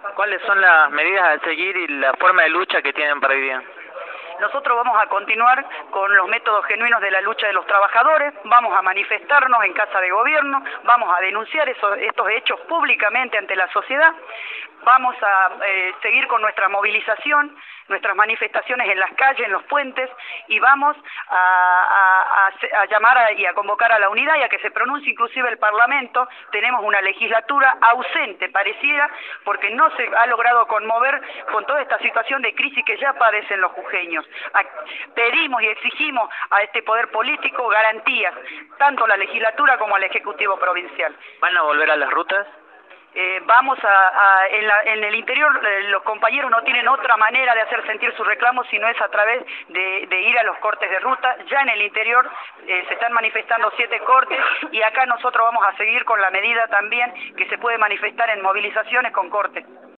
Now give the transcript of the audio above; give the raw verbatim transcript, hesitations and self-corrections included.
¿Cuáles son las medidas a seguir y la forma de lucha que tienen para hoy día? Nosotros vamos a continuar con los métodos genuinos de la lucha de los trabajadores, vamos a manifestarnos en Casa de Gobierno, vamos a denunciar esos, estos hechos públicamente ante la sociedad, vamos a eh, seguir con nuestra movilización, nuestras manifestaciones en las calles, en los puentes, y vamos a, a, a, a llamar a, y a convocar a la unidad y a que se pronuncie inclusive el Parlamento. Tenemos una legislatura ausente, pareciera, porque no se ha logrado conmover con toda esta situación de crisis que ya padecen los jujeños. Pedimos y exigimos a este poder político garantías, tanto a la legislatura como al Ejecutivo Provincial. ¿Van a volver a las rutas? Eh, vamos a, a en, la, en el interior eh, los compañeros no tienen otra manera de hacer sentir sus reclamos sino es a través de, de ir a los cortes de ruta. Ya en el interior eh, se están manifestando siete cortes y acá nosotros vamos a seguir con la medida también que se puede manifestar en movilizaciones con cortes.